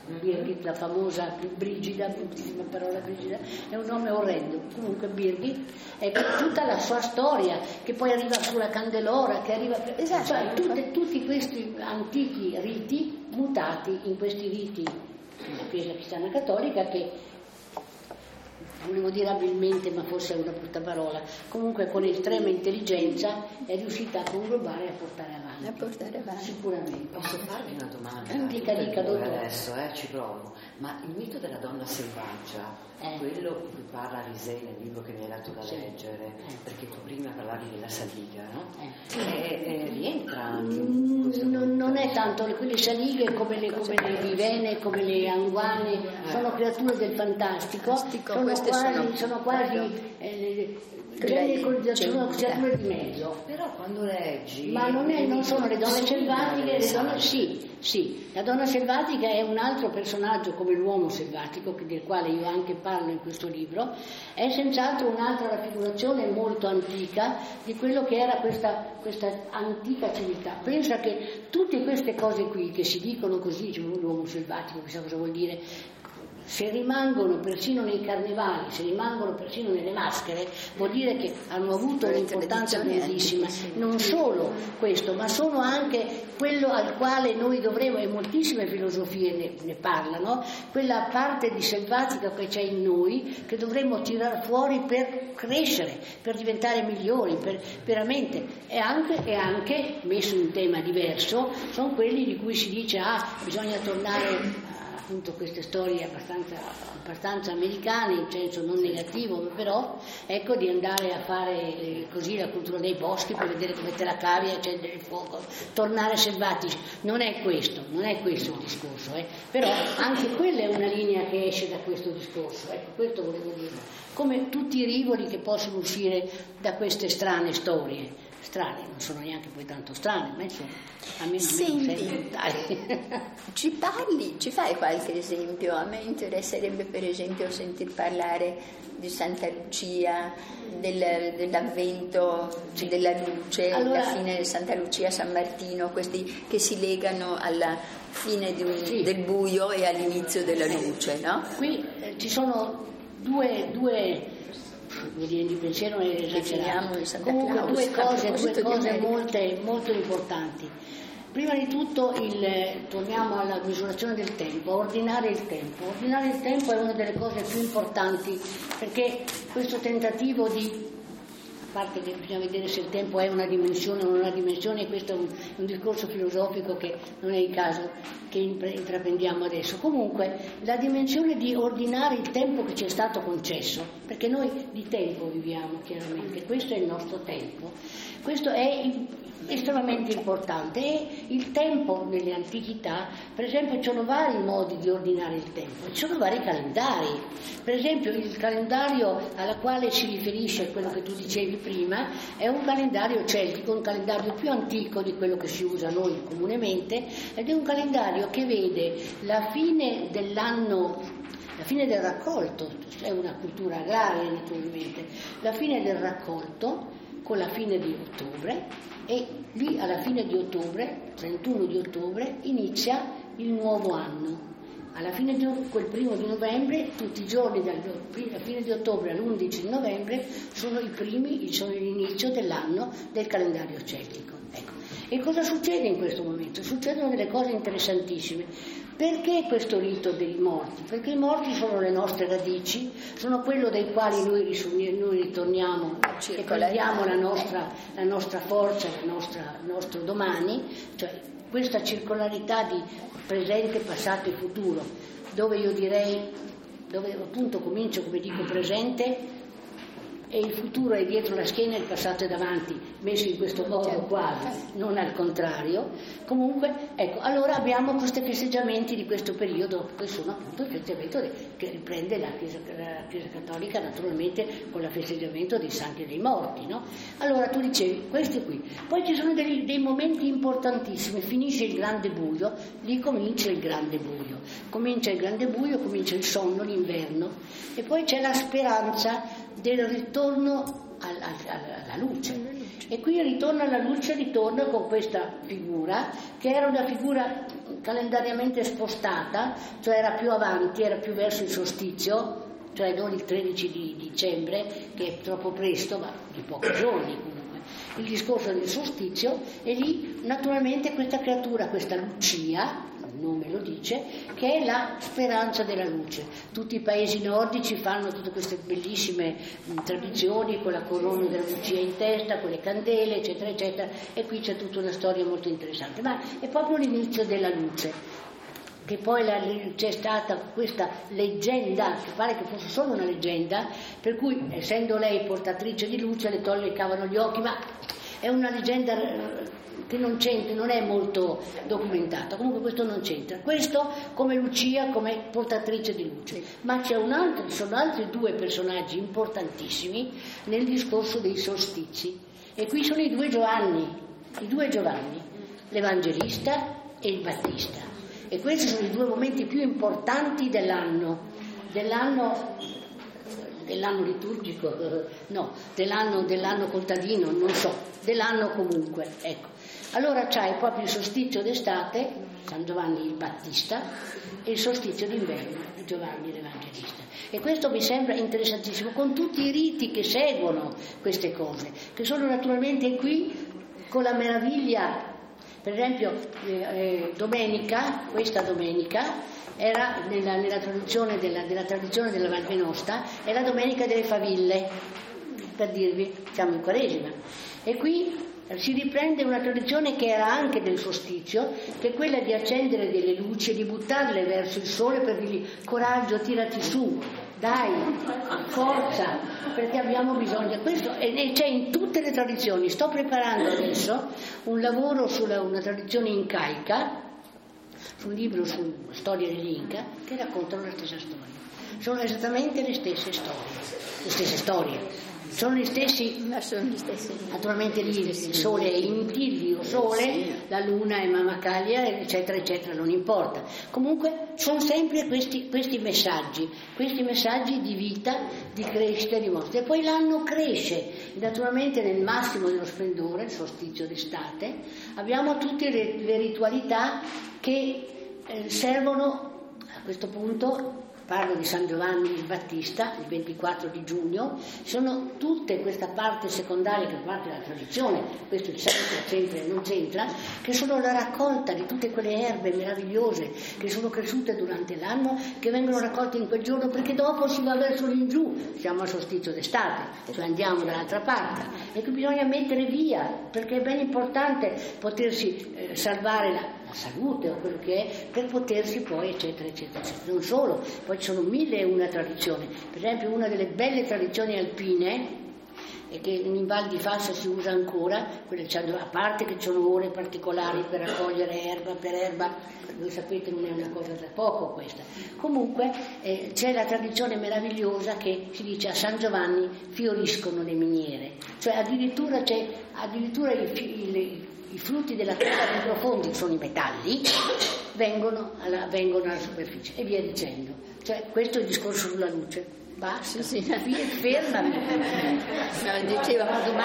la famosa Brigida, bruttissima parola Brigida, è un nome orrendo, comunque Birgit è tutta la sua storia, che poi arriva sulla Candelora, che arriva, cioè tutti questi antichi riti mutati in questi riti della Chiesa Cristiana Cattolica, che volevo dire abilmente, ma forse è una brutta parola, comunque con estrema intelligenza è riuscita a conglobare e a portare avanti. Sicuramente. Posso farvi una domanda? Dica, dottore. Adesso ci provo. Ma il mito della donna selvaggia, quello di cui parla Risè nel libro che mi hai dato da leggere, perché tu prima parlavi della saliga, no? Rientra anche in questo non è tanto quelle salighe come le vivene, come le anguane, sono creature del fantastico, sono quasi sono creature di mezzo. Però quando leggi, ma non sono le donne selvatiche, le donne sì, la donna selvatica è un altro personaggio come l'uomo selvatico, del quale io anche parlo in questo libro, è senz'altro un'altra raffigurazione molto antica di quello che era questa antica civiltà. Pensa che tutte queste cose qui che si dicono così, l'uomo selvatico, chissà cosa vuol dire, se rimangono persino nei carnevali, se rimangono persino nelle maschere, vuol dire che hanno avuto un'importanza grandissima. Non solo questo, ma sono anche quello al quale noi dovremo, e moltissime filosofie ne parlano, quella parte di selvatica che c'è in noi, che dovremmo tirar fuori per crescere, per diventare migliori, per veramente, e anche messo in tema diverso, sono quelli di cui si dice bisogna tornare appunto queste storie abbastanza americane, in senso non negativo, però ecco, di andare a fare così la cultura dei boschi per vedere come te la cavi, accendere il fuoco, tornare selvatici. Non è questo il discorso, però anche quella è una linea che esce da questo discorso, ecco, questo volevo dire, come tutti i rivoli che possono uscire da queste strane storie. Strane, non sono neanche poi tanto strane, ma insomma, almeno senti, ci fai qualche esempio? A me interesserebbe per esempio sentir parlare di Santa Lucia, dell'avvento della luce, la fine di Santa Lucia, San Martino, questi che si legano alla fine del buio e all'inizio della luce, no? Qui ci sono due di pensiero è esagerato. Comunque due cose molto importanti. Prima di tutto torniamo alla misurazione del tempo, ordinare il tempo. Ordinare il tempo è una delle cose più importanti, perché questo tentativo a parte che bisogna vedere se il tempo è una dimensione o non una dimensione, questo è un discorso filosofico che non è il caso che intraprendiamo adesso. Comunque la dimensione di ordinare il tempo che ci è stato concesso, perché noi di tempo viviamo chiaramente, questo è il nostro tempo, questo è estremamente importante. E il tempo nelle antichità, per esempio, ci sono vari modi di ordinare il tempo, ci sono vari calendari. Per esempio il calendario alla quale si riferisce quello che tu dicevi prima è un calendario celtico, un calendario più antico di quello che si usa noi comunemente, ed è un calendario che vede la fine dell'anno, la fine del raccolto, è una cultura agraria naturalmente, la fine del raccolto con la fine di ottobre, e lì alla fine di ottobre, 31 di ottobre, inizia il nuovo anno. Alla fine di quel 1 di novembre, tutti i giorni dalla fine di ottobre all'11 di novembre sono l'inizio dell'anno del calendario celtico. Ecco. E cosa succede in questo momento? Succedono delle cose interessantissime. Perché questo rito dei morti? Perché i morti sono le nostre radici, sono quello dai quali noi ritorniamo e prendiamo la nostra forza, il nostro domani, cioè questa circolarità di presente, passato e futuro, dove appunto comincio, come dico, presente, e il futuro è dietro la schiena e il passato è davanti, messo in questo modo quasi, non al contrario. Comunque, ecco, allora abbiamo questi festeggiamenti di questo periodo, che sono appunto il festeggiamento che riprende la Chiesa Cattolica, naturalmente con il festeggiamento dei santi e dei morti, no? Allora tu dicevi, questi qui. Poi ci sono dei momenti importantissimi, finisce il grande buio, lì comincia il grande buio. Comincia il grande buio, comincia il sonno, l'inverno, e poi c'è la speranza del ritorno alla luce. E qui il ritorno alla luce ritorna con questa figura, che era una figura calendariamente spostata, cioè era più avanti, era più verso il solstizio, cioè non il 13 di dicembre, che è troppo presto, ma di pochi giorni comunque. Il discorso del solstizio, e lì naturalmente questa creatura, questa Lucia, il nome lo dice, che è la speranza della luce. Tutti i paesi nordici fanno tutte queste bellissime tradizioni con la corona della Lucia in testa, con le candele, eccetera eccetera, e qui c'è tutta una storia molto interessante, ma è proprio l'inizio della luce, che poi c'è stata questa leggenda, che pare che fosse solo una leggenda, per cui essendo lei portatrice di luce le tolle cavano gli occhi, ma è una leggenda che non c'entra, non è molto documentata, comunque questo non c'entra. Questo come Lucia, come portatrice di luce. Ma ci sono altri due personaggi importantissimi nel discorso dei solstizi, e qui sono i due Giovanni, l'Evangelista e il Battista. E questi sono i due momenti più importanti dell'anno liturgico, no, dell'anno contadino, non so, dell'anno comunque, ecco. Allora c'hai proprio il solstizio d'estate, San Giovanni il Battista, e il solstizio d'inverno, Giovanni l'Evangelista. E questo mi sembra interessantissimo, con tutti i riti che seguono queste cose, che sono naturalmente qui con la meraviglia. Per esempio domenica, questa domenica, era nella tradizione della tradizione della Val Venosta, è la domenica delle faville, per dirvi, siamo in Quaresima. E qui si riprende una tradizione che era anche del solstizio, che è quella di accendere delle luci e di buttarle verso il sole per dirgli: coraggio, tirati su, dai, forza, perché abbiamo bisogno di questo. E c'è in tutte le tradizioni. Sto preparando adesso un lavoro sulla una tradizione incaica, su un libro sulla storia degli Inca, che raccontano la stessa storia. Sono esattamente le stesse storie. Sono gli stessi, naturalmente lì il sole è Inti, il dio sole, la luna è Mamakalia, eccetera eccetera, non importa. Comunque sono sempre questi messaggi di vita, di crescita, di mostra. E poi l'anno cresce, naturalmente nel massimo dello splendore, il solstizio d'estate, abbiamo tutte le ritualità che servono a questo punto. Parlo di San Giovanni il Battista, il 24 di giugno, sono tutte questa parte secondaria che è parte della tradizione, questo il santo non c'entra, che sono la raccolta di tutte quelle erbe meravigliose che sono cresciute durante l'anno, che vengono raccolte in quel giorno, perché dopo si va verso l'ingiù, siamo al solstizio d'estate, cioè andiamo dall'altra parte, e che bisogna mettere via, perché è ben importante potersi salvare la salute o quello che è, per potersi poi eccetera eccetera eccetera. Non solo, poi ci sono 1001 tradizioni. Per esempio una delle belle tradizioni alpine, e che in Val di Fassa si usa ancora, a parte che ci sono ore particolari per raccogliere erba per erba, voi sapete non è una cosa da poco questa. Comunque c'è la tradizione meravigliosa che si dice: a San Giovanni fioriscono le miniere, cioè addirittura i frutti della terra più profondi, sono i metalli, vengono alla superficie, e via dicendo. Cioè questo è il discorso sulla luce. Basta, fermami. No, dicevo,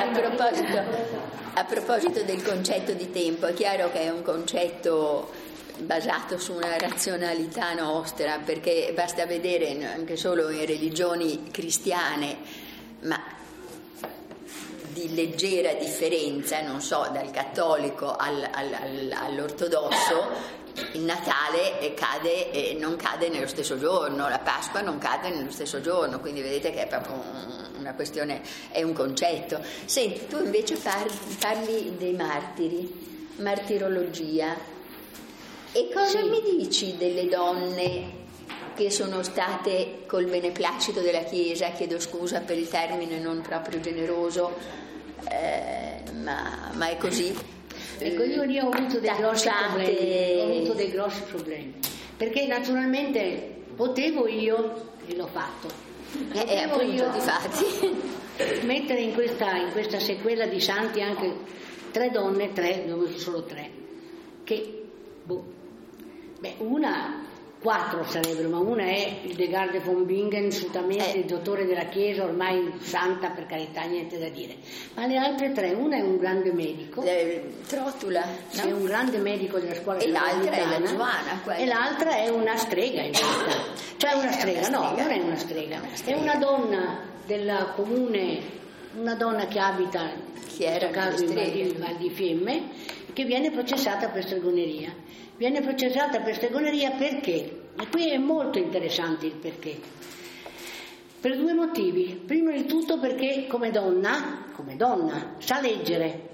a proposito del concetto di tempo, è chiaro che è un concetto basato su una razionalità nostra, perché basta vedere anche solo in religioni cristiane, ma di leggera differenza, non so, dal cattolico all'ortodosso, il Natale non cade nello stesso giorno, la Pasqua non cade nello stesso giorno, quindi vedete che è proprio una questione, è un concetto. Senti, tu invece parli dei martiri, martirologia, e cosa mi dici delle donne che sono state col beneplacito della Chiesa, chiedo scusa per il termine non proprio generoso, ma è così? Ecco, io lì ho avuto dei grossi problemi, perché naturalmente potevo io, e l'ho fatto, appunto, difatti, mettere in questa sequela di santi anche 3 donne, dove solo 3, che una 4 sarebbero, ma una è il De Garde von Bingen, assolutamente il dottore della Chiesa, ormai santa, per carità, niente da dire. Ma le altre 3, una è un grande medico, Trotula, no? È un grande medico della scuola, e l'altra è la Giovanna, e l'altra è una strega in realtà, cioè una strega, no, non è una strega, è una donna della comune, una donna che abita in caso in Val di Fiemme, che viene processata per stregoneria. Viene processata per stregoneria perché? E qui è molto interessante il perché. Per 2 motivi. Prima di tutto perché come donna sa leggere.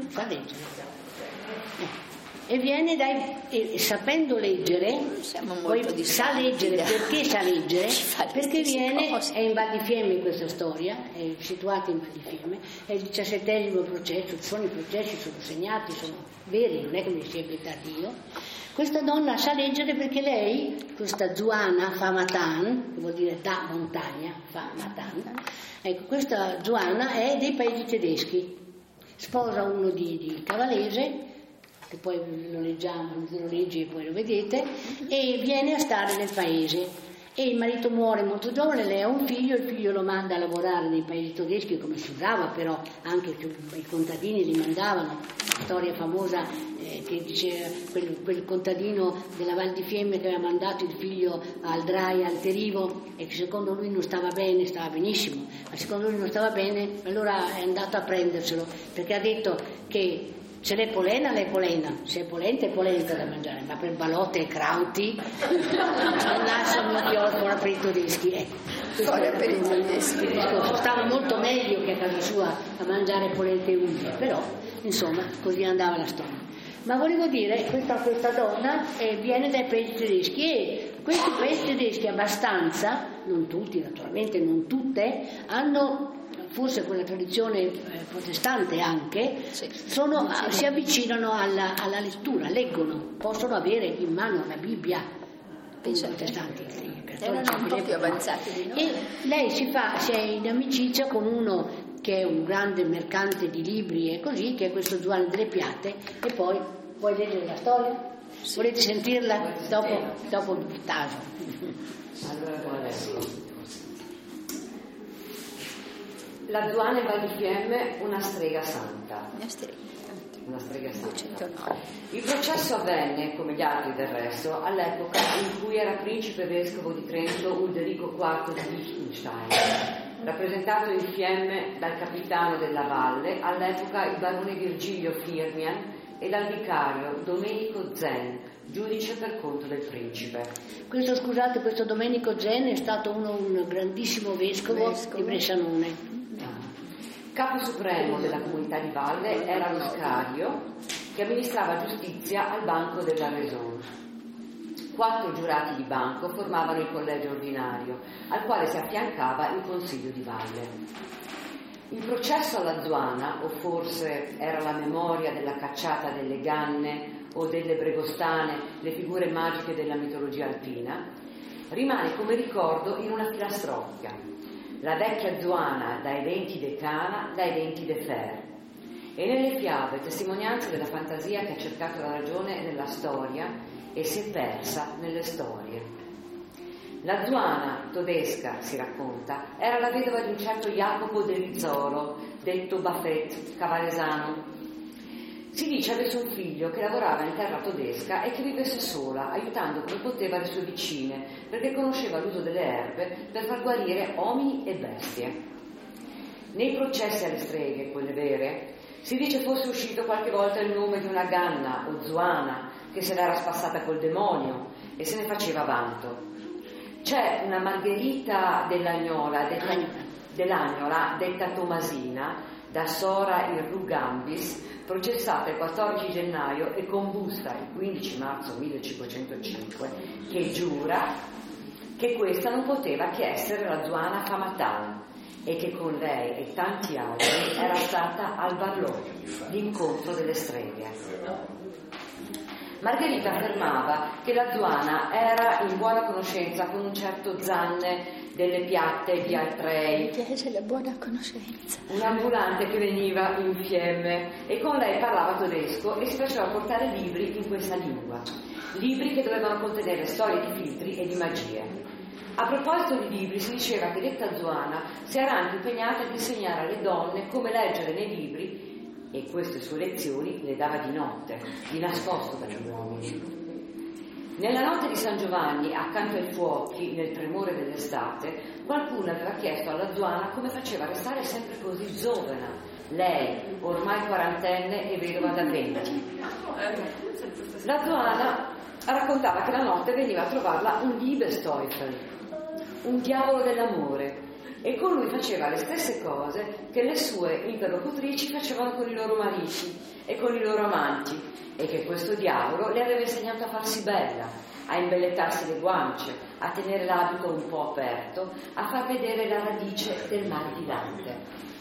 E viene e sapendo leggere, sa leggere, perché sa leggere? Perché è in Val di Fiemme questa storia, è situata in Val di Fiemme, è il 17° processo, i processi sono segnati, sono veri, non è che mi sia inventato io. Questa donna sa leggere perché lei, questa Zuana Famatan, che vuol dire da montagna, Famatan, ecco, questa Zuana è dei paesi tedeschi, sposa uno di Cavallese, che poi lo leggi e poi lo vedete, e viene a stare nel paese. e il marito muore molto giovane, lei ha un figlio, il figlio lo manda a lavorare nei paesi tedeschi come si usava, però anche i contadini li mandavano. La storia famosa che diceva quel contadino della Val di Fiemme che aveva mandato il figlio al Drai, al Terivo, e che secondo lui non stava bene, stava benissimo, ma secondo lui non stava bene, allora è andato a prenderselo, perché ha detto che se l'è polenta, se è polenta da mangiare, ma per balotte e crauti non nascono di orfora per i tedeschi. Stava molto meglio che a casa sua a mangiare polente e unghie, però insomma così andava la storia. Ma volevo dire, questa donna viene dai paesi tedeschi, e questi paesi tedeschi abbastanza, non tutti naturalmente, non tutte, hanno forse quella tradizione protestante anche, si avvicinano alla lettura, leggono, possono avere in mano la Bibbia, i protestanti, erano un po' più avanzati di noi. E lei si è in amicizia con uno che è un grande mercante di libri e così, che è questo Giovanni delle Piatte, e poi vuoi leggere la storia? Sì. Volete sentirla? Dopo il taso. Allora adesso. La Zuana in Val di Fiemme, una strega santa. Una strega santa. Il processo avvenne, come gli altri del resto, all'epoca in cui era principe vescovo di Trento Ulderico IV di Liechtenstein, rappresentato in Fiemme dal capitano della valle, all'epoca il barone Virgilio Firmian, e dal vicario Domenico Zen, giudice per conto del principe. Questo Domenico Zen è stato un grandissimo vescovo di Bressanone. Capo supremo della comunità di valle era lo Scario, che amministrava giustizia al banco della Raison. 4 giurati di banco formavano il collegio ordinario, al quale si affiancava il consiglio di valle. Il processo alla Zuana, o forse era la memoria della cacciata delle Ganne o delle Bregostane, le figure magiche della mitologia alpina, rimane come ricordo in una filastrocca. La vecchia Zuana dai denti de Cana, dai denti de Fer. E nelle fiabe, testimonianze della fantasia che ha cercato la ragione nella storia e si è persa nelle storie. La Zuana tedesca, si racconta, era la vedova di un certo Jacopo de Rizzolo, detto Baffet, cavalesano. Si dice avesse un figlio che lavorava in terra tedesca e che vivesse sola, aiutando come poteva le sue vicine, perché conosceva l'uso delle erbe per far guarire uomini e bestie. Nei processi alle streghe, quelle vere, si dice fosse uscito qualche volta il nome di una Ganna o Zuana che se l'era spassata col demonio e se ne faceva vanto. C'è una Margherita dell'Agnola, detta Tomasina, da Sora il Rugambis, processata il 14 gennaio e combusta il 15 marzo 1505, che giura che questa non poteva che essere la Zuana Famatana e che con lei e tanti altri era stata al Barlò, l'incontro delle streghe. Margherita affermava che la Zuana era in buona conoscenza con un certo Zanne delle Piatte di Altrei. Mi piace la buona conoscenza. Un ambulante che veniva in Fiemme e con lei parlava tedesco e si faceva portare libri in questa lingua. Libri che dovevano contenere storie di filtri e di magie. A proposito di libri, si diceva che detta Zuana si era anche impegnata ad insegnare alle donne come leggere nei libri, e queste sue lezioni le dava di notte, di nascosto dagli uomini. Nella notte di San Giovanni, accanto ai fuochi, nel tremore dell'estate, qualcuno aveva chiesto alla Zuana come faceva a restare sempre così giovane, lei, ormai quarantenne e vedova da 20. La Zuana raccontava che la notte veniva a trovarla un Liebesteufel, un diavolo dell'amore, e con lui faceva le stesse cose che le sue interlocutrici facevano con i loro mariti e con i loro amanti, e che questo diavolo le aveva insegnato a farsi bella, a imbellettarsi le guance, a tenere l'abito un po' aperto, a far vedere la radice del mare di Dante.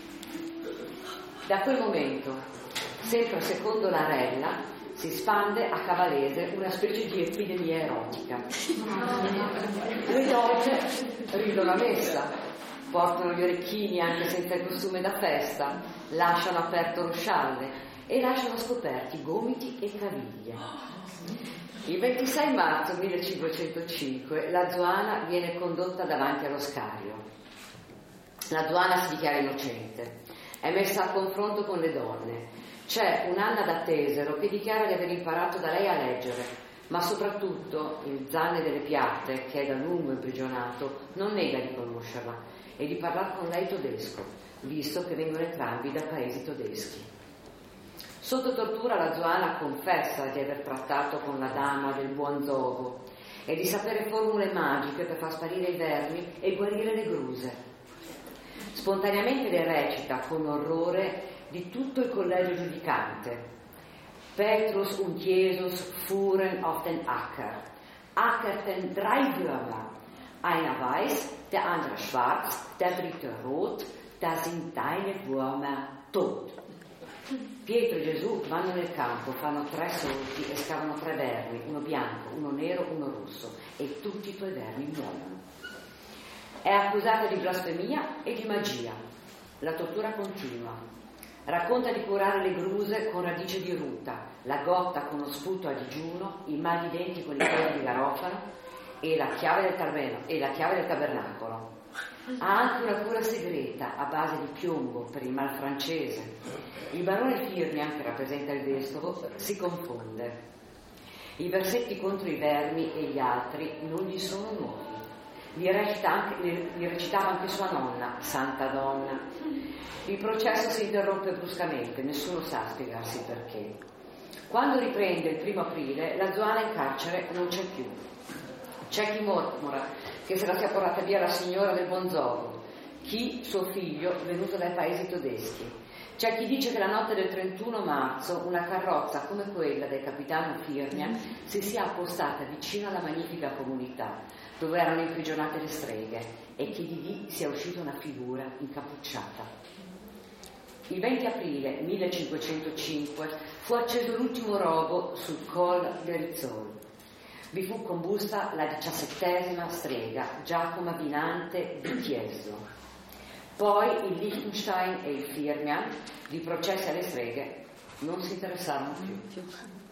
Da quel momento, sempre secondo la Rella, si spande a Cavalese una specie di epidemia erotica. Le donne ridono a messa, portano gli orecchini anche senza il costume da festa, lasciano aperto lo scialle e lasciano scoperti gomiti e caviglie. Il 26 marzo 1505 la Zuana viene condotta davanti allo Scario. La Zuana si dichiara innocente, è messa a confronto con le donne. C'è un'Anna da Tesero che dichiara di aver imparato da lei a leggere, ma soprattutto il Zanne delle Piatte, che è da lungo imprigionato, non nega di conoscerla e di parlare con lei tedesco, visto che vengono entrambi da paesi tedeschi. Sotto tortura la Zuana confessa di aver trattato con la dama del buon Zogo e di sapere formule magiche per far sparire i vermi e guarire le gruse. Spontaneamente le recita con orrore di tutto il collegio giudicante. Petrus und Jesus fuhren auf den Acker, ackerten 3 Würmer, einer weiß, der andere schwarz, der dritte rot, da sind deine Würmer tot. Pietro e Gesù vanno nel campo, fanno 3 solchi e scavano 3 vermi, uno bianco, uno nero, uno rosso, e tutti i tuoi vermi muoiono. È accusata di blasfemia e di magia. La tortura continua. Racconta di curare le gruse con radice di ruta, la gotta con lo sputo a digiuno, i mal di denti con i piedi di garofano e la chiave del tabernacolo. Ha anche una cura segreta a base di piombo per il mal francese. Il barone Firmian, che rappresenta il vescovo, si confonde. I versetti contro i vermi e gli altri non gli sono nuovi. Li recitava anche sua nonna, Santa Donna. Il processo si interrompe bruscamente, nessuno sa spiegarsi perché. Quando riprende il 1 aprile, la Zuana in carcere non c'è più. C'è chi mormora che se la sia portata via la signora del Bonzogo, chi suo figlio venuto dai paesi tedeschi. C'è chi dice che la notte del 31 marzo una carrozza come quella del capitano Firmian si sia appostata vicino alla magnifica comunità dove erano imprigionate le streghe e che di lì sia uscita una figura incappucciata. Il 20 aprile 1505 fu acceso l'ultimo rogo sul Col de Rizzol. Vi fu combusta la 17ª strega, Giacomo Binante di Chieslo. Poi il Liechtenstein e il Firmian, di processi alle streghe, non si interessarono più.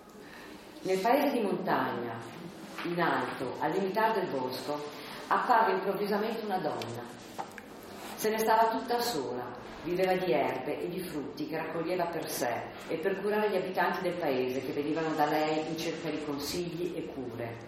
Nel paese di montagna, in alto, all'interno del bosco, apparve improvvisamente una donna. Se ne stava tutta sola, viveva di erbe e di frutti che raccoglieva per sé e per curare gli abitanti del paese che venivano da lei in cerca di consigli e cure.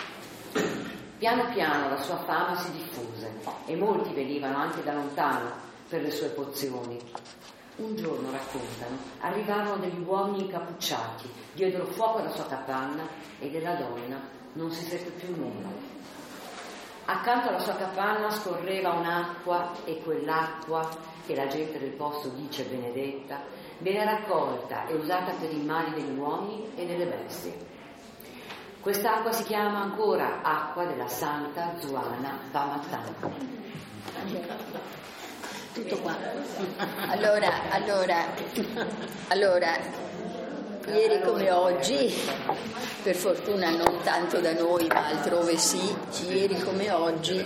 Piano piano la sua fama si diffuse e molti venivano anche da lontano per le sue pozioni. Un giorno, raccontano, arrivarono degli uomini incappucciati, diedero fuoco alla sua capanna e della donna non si seppe più nulla. Accanto alla sua capanna scorreva un'acqua e quell'acqua, che la gente del posto dice benedetta, viene raccolta e usata per i mali degli uomini e delle bestie. Quest'acqua si chiama ancora acqua della Santa Zuana Vamatana. Tutto qua. Allora, ieri come oggi, per fortuna non tanto da noi ma altrove sì, ieri come oggi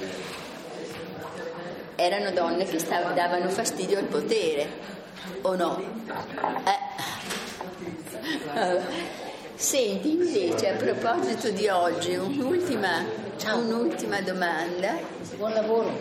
erano donne che davano fastidio al potere, o no? Senti, invece, a proposito di oggi, un'ultima domanda. Buon lavoro.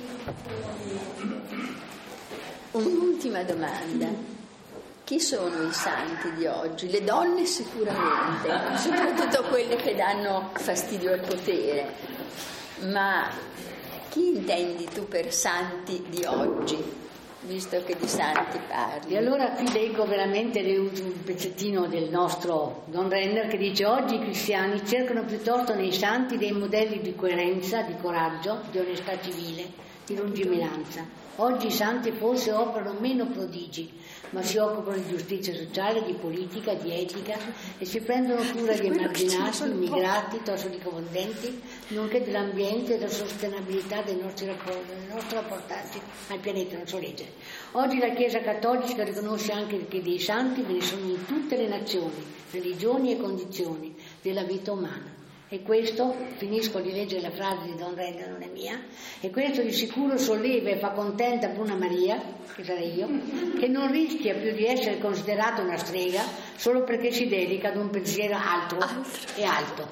Un'ultima domanda. Chi sono i santi di oggi? Le donne sicuramente, soprattutto quelle che danno fastidio al potere. Ma chi intendi tu per santi di oggi? Visto che di santi parli. E allora qui leggo veramente un pezzettino del nostro Don Renner che dice: oggi i cristiani cercano piuttosto nei santi dei modelli di coerenza, di coraggio, di onestà civile, di lungimiranza. Oggi i santi forse operano meno prodigi, ma si occupano di giustizia sociale, di politica, di etica e si prendono cura di emarginati, immigrati, tossicodipendenti, nonché dell'ambiente e della sostenibilità dei nostri rapporti al pianeta, non so leggere. Oggi la Chiesa Cattolica riconosce anche che dei santi ve ne sono in tutte le nazioni, religioni e condizioni della vita umana. E questo, finisco di leggere la frase di Don Renda, non è mia, e questo di sicuro solleva e fa contenta Bruna Maria, che sarei io, che non rischia più di essere considerata una strega solo perché si dedica ad un pensiero altro e alto.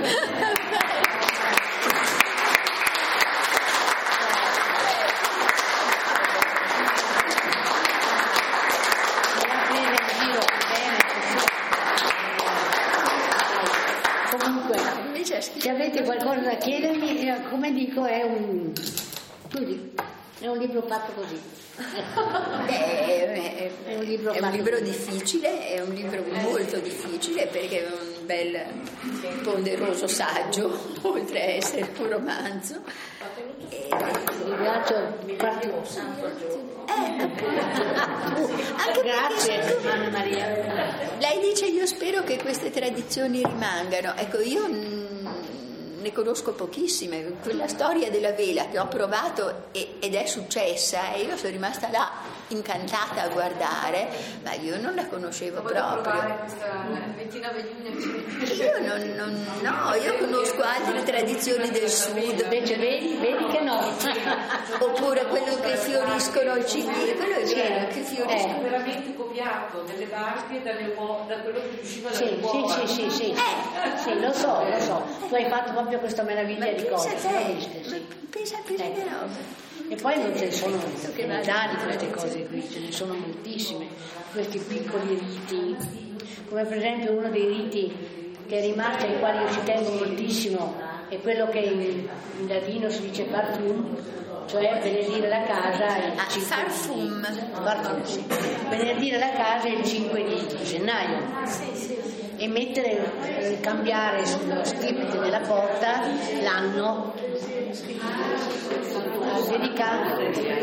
Se avete qualcosa da chiedermi, come dico, è un libro fatto così. È un libro difficile, è un libro molto difficile perché è un bel ponderoso saggio, oltre a essere un romanzo. Grazie Anna Maria. Lei dice: io spero che queste tradizioni rimangano. Ecco, io ne conosco pochissime. Quella storia della vela che ho provato ed è successa, e io sono rimasta là incantata a guardare, ma io non la conoscevo proprio. Io conosco altre tradizioni del sud. Invece vedi che no. Oppure quello che fioriscono i ciliegi, quello è vero, che fioriscono. È veramente copiato delle barche da quello che riusciva da Sì, lo so. Tu hai fatto proprio questa meraviglia di cose. Pensa che roba. E poi non ce ne sono infinità di queste cose qui, ce ne sono moltissime, questi piccoli riti, come per esempio uno dei riti che è rimasto, ai quali io ci tengo moltissimo, è quello che in latino si dice parfum, cioè benedire la casa benedire la casa il 5 di gennaio e cambiare sullo script della porta l'anno dedicato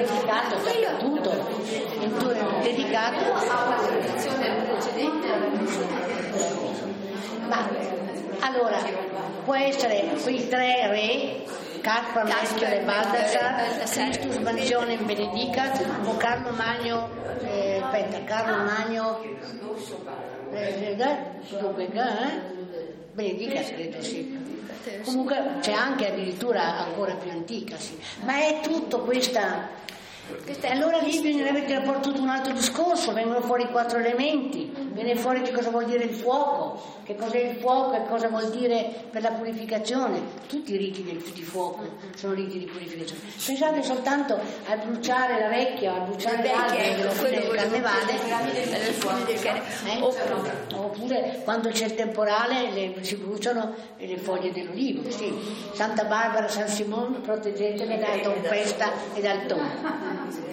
ma allora può essere quei tre re, Caspar, Melchior e Baldassar, Christus Mansionem Benedicat, o Carlo Magno Benedicat, credo sì. Comunque c'è anche addirittura ancora più antica, sì. Ma è tutto questa. Allora lì bisognerebbe tirare fuori tutto un altro discorso, vengono fuori i 4 elementi, viene fuori che cosa vuol dire il fuoco, che cos'è il fuoco e cosa vuol dire per la purificazione. Tutti i riti di fuoco sono riti di purificazione. Pensate soltanto a bruciare la vecchia, a bruciare l'albero della fine del carnevale, oppure quando c'è il temporale si bruciano le foglie dell'olivo, sì. Santa Barbara, San Simone, proteggetemi dalla tempesta e dal tonno.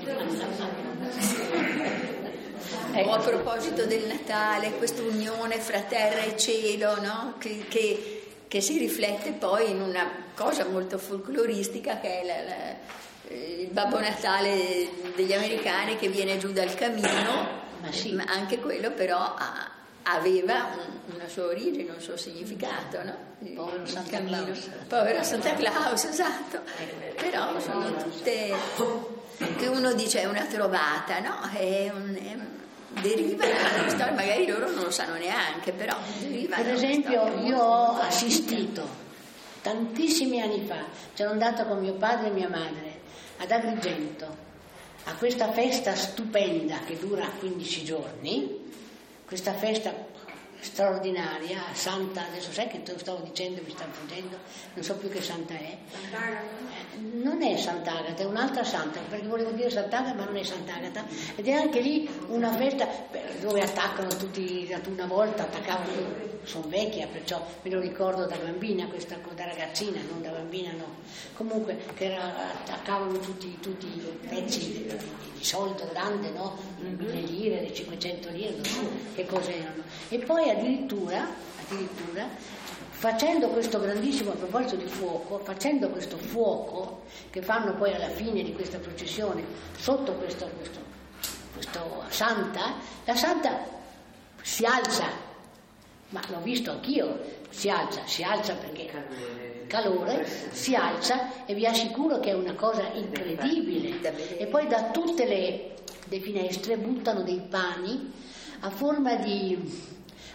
A proposito del Natale, questa unione fra terra e cielo, no? che si riflette poi in una cosa molto folcloristica che è il Babbo Natale degli americani che viene giù dal camino, ma anche quello però aveva una sua origine, un suo significato, no? Povero Santa Claus. Povero Santa Claus, esatto. Però sono tutte, che uno dice è una trovata, no? Deriva da una storia, magari loro non lo sanno neanche, però deriva. Per esempio io ho assistito tantissimi anni fa, c'ero andata con mio padre e mia madre ad Agrigento a questa festa stupenda che dura 15 giorni, questa festa straordinaria, santa, adesso sai che te lo stavo dicendo, mi sta fuggendo, non so più che santa è. Non è Sant'Agata, è un'altra santa, perché volevo dire Sant'Agata ma non è Sant'Agata, ed è anche lì una festa dove attaccano tutti, una volta attaccavano, sono vecchia perciò me lo ricordo da bambina, questa da ragazzina, non da bambina no, comunque che attaccavano tutti i pezzi di soldo grande, no? Le lire, le 500 lire, non so che cos'erano, e poi addirittura facendo questo grandissimo, a proposito di fuoco, facendo questo fuoco che fanno poi alla fine di questa processione sotto questo santa, la santa si alza, ma l'ho visto anch'io, si alza perché calore, si alza e vi assicuro che è una cosa incredibile, e poi da tutte le finestre buttano dei pani a forma di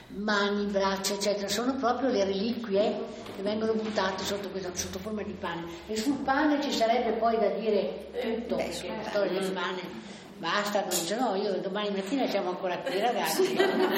mani, braccia, eccetera, sono proprio le reliquie che vengono buttate sotto forma di pane. E sul pane ci sarebbe poi da dire tutto, perché la storia del pane basta, non dice no, io domani mattina siamo ancora qui, ragazzi.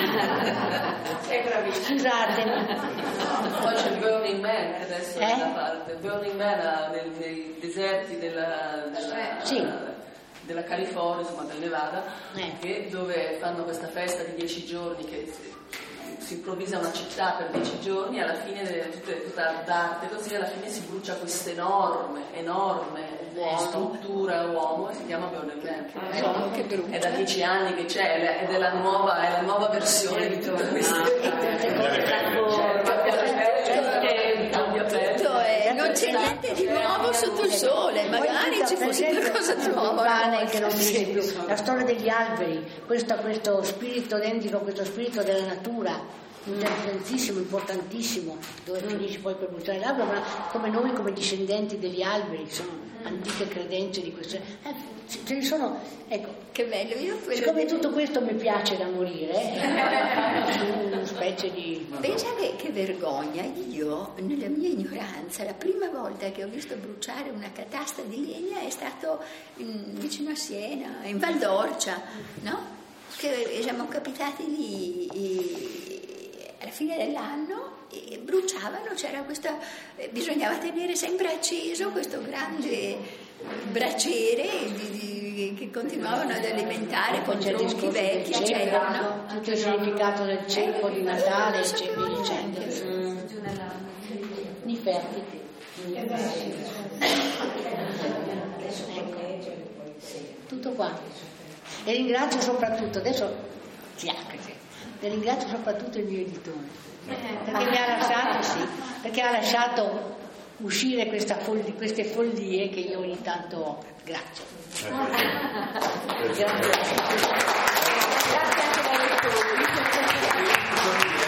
Scusatemi. Poi c'è il Burning Man adesso nella parte. Burning Man nei deserti della California, insomma del Nevada, dove fanno questa festa di 10 giorni che si improvvisa una città per 10 giorni, alla fine tutta d'arte così, alla fine si brucia questa enorme struttura uomo e si chiama Burning Man. È da 10 anni che c'è, ed è la nuova versione di tutte queste non c'è niente di nuovo sotto il sole, magari ci fosse qualcosa di nuovo. Che non finisce più. La storia degli alberi, questo spirito dendrico, questo spirito della natura, intelligentissimo, importantissimo, dove finisce poi per bruciare l'albero, ma come noi, come discendenti degli alberi, sono antiche credenze di questo. Ce ne sono, ecco. Che bello, siccome tutto questo mi piace da morire, una specie di. Pensa che vergogna, io nella mia ignoranza la prima volta che ho visto bruciare una catasta di legna è stato vicino a Siena, in Val d'Orcia, no? Che siamo capitati lì alla fine dell'anno e bruciavano, c'era bisognava tenere sempre acceso questo grande braciere che continuavano ad alimentare con tronchi vecchi, eccetera. Tutto il significato del ceppo di Natale, eccetera, dicendo. Nefertiti. Tutto qua. E ringrazio soprattutto, adesso e ringrazio soprattutto il mio editore, perché ha lasciato uscire queste follie che io ogni tanto ho. Grazie. Grazie anche da voi.